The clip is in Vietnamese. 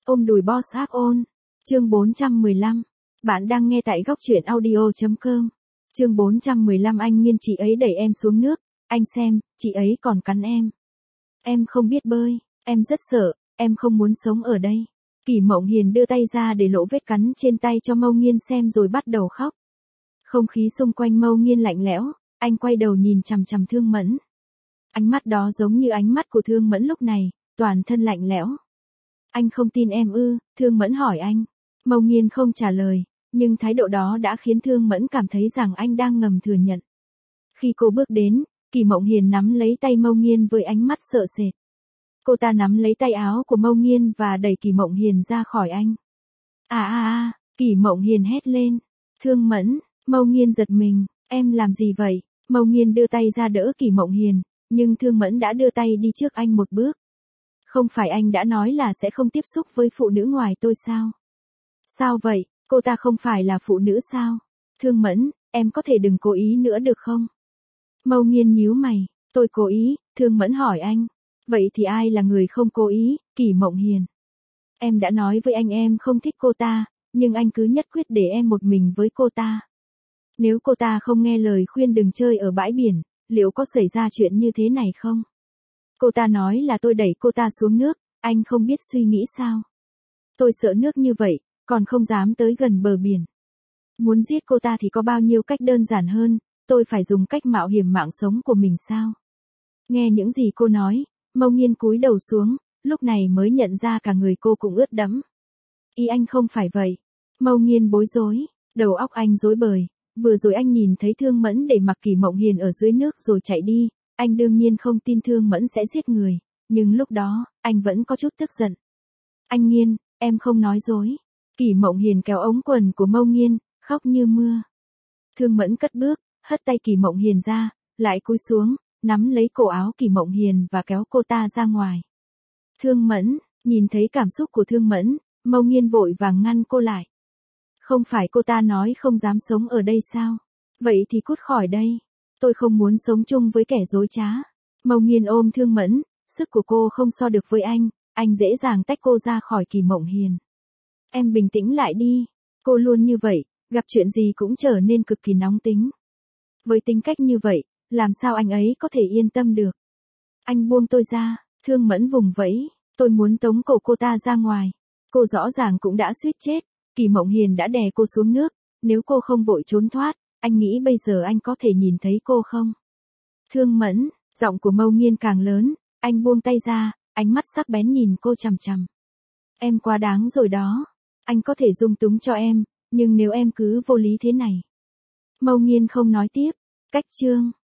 Ôm đùi boss áp ôn. Chương 415. Bạn đang nghe tại góc truyện audio.com. Chương 415. Anh Nghiên, chị ấy đẩy em xuống nước. Anh xem, chị ấy còn cắn em. Em không biết bơi, em rất sợ, em không muốn sống ở đây. Kỷ Mộng Hiền đưa tay ra để lộ vết cắn trên tay cho Mâu Nghiên xem rồi bắt đầu khóc. Không khí xung quanh Mâu Nghiên lạnh lẽo, anh quay đầu nhìn chằm chằm Thương Mẫn. Ánh mắt đó giống như ánh mắt của Thương Mẫn lúc này, toàn thân lạnh lẽo. Anh không tin em ư? Thương Mẫn hỏi anh. Mâu Nghiên không trả lời, nhưng thái độ đó đã khiến Thương Mẫn cảm thấy rằng anh đang ngầm thừa nhận. Khi cô bước đến, Kỷ Mộng Hiền nắm lấy tay Mâu Nghiên với ánh mắt sợ sệt. Cô ta nắm lấy tay áo của Mâu Nghiên và đẩy Kỷ Mộng Hiền ra khỏi anh. Kỷ Mộng Hiền hét lên. Thương Mẫn, Mâu Nghiên giật mình, em làm gì vậy? Mâu Nghiên đưa tay ra đỡ Kỷ Mộng Hiền, nhưng Thương Mẫn đã đưa tay đi trước anh một bước. Không phải anh đã nói là sẽ không tiếp xúc với phụ nữ ngoài tôi sao? Sao vậy, cô ta không phải là phụ nữ sao? Thương Mẫn, em có thể đừng cố ý nữa được không? Mâu Nghiên nhíu mày, tôi cố ý, Thương Mẫn hỏi anh. Vậy thì ai là người không cố ý? Kỷ Mộng Hiền. Em đã nói với anh em không thích cô ta, nhưng anh cứ nhất quyết để em một mình với cô ta. Nếu cô ta không nghe lời khuyên đừng chơi ở bãi biển, liệu có xảy ra chuyện như thế này không? Cô ta nói là tôi đẩy cô ta xuống nước, anh không biết suy nghĩ sao? Tôi sợ nước như vậy, còn không dám tới gần bờ biển. Muốn giết cô ta thì có bao nhiêu cách đơn giản hơn, tôi phải dùng cách mạo hiểm mạng sống của mình sao? Nghe những gì cô nói, Mâu Nghiên cúi đầu xuống, lúc này mới nhận ra cả người cô cũng ướt đẫm. Ý anh không phải vậy. Mâu Nghiên bối rối, đầu óc anh rối bời, vừa rồi anh nhìn thấy Thương Mẫn để mặc Kỷ Mộng Hiền ở dưới nước rồi chạy đi, anh đương nhiên không tin Thương Mẫn sẽ giết người, nhưng lúc đó, anh vẫn có chút tức giận. Anh Nghiên, em không nói dối. Kỷ Mộng Hiền kéo ống quần của Mâu Nghiên, khóc như mưa. Thương Mẫn cất bước, hất tay Kỷ Mộng Hiền ra, lại cúi xuống, nắm lấy cổ áo Kỷ Mộng Hiền và kéo cô ta ra ngoài. Thương Mẫn, nhìn thấy cảm xúc của Thương Mẫn, Mâu Nghiên vội vàng ngăn cô lại. Không phải cô ta nói không dám sống ở đây sao? Vậy thì cút khỏi đây. Tôi không muốn sống chung với kẻ dối trá. Mâu Nghiên ôm Thương Mẫn, sức của cô không so được với anh dễ dàng tách cô ra khỏi Kỷ Mộng Hiền. Em bình tĩnh lại đi. Cô luôn như vậy, gặp chuyện gì cũng trở nên cực kỳ nóng tính. Với tính cách như vậy, làm sao anh ấy có thể yên tâm được? Anh buông tôi ra, Thương Mẫn vùng vẫy, tôi muốn tống cổ cô ta ra ngoài. Cô rõ ràng cũng đã suýt chết, Kỷ Mộng Hiền đã đè cô xuống nước, nếu cô không vội trốn thoát, anh nghĩ bây giờ anh có thể nhìn thấy cô không? Thương Mẫn, giọng của Mâu Nghiên càng lớn, anh buông tay ra, ánh mắt sắc bén nhìn cô chằm chằm. Em quá đáng rồi đó, anh có thể dung túng cho em, nhưng nếu em cứ vô lý thế này. Mâu Nghiên không nói tiếp, cách chương.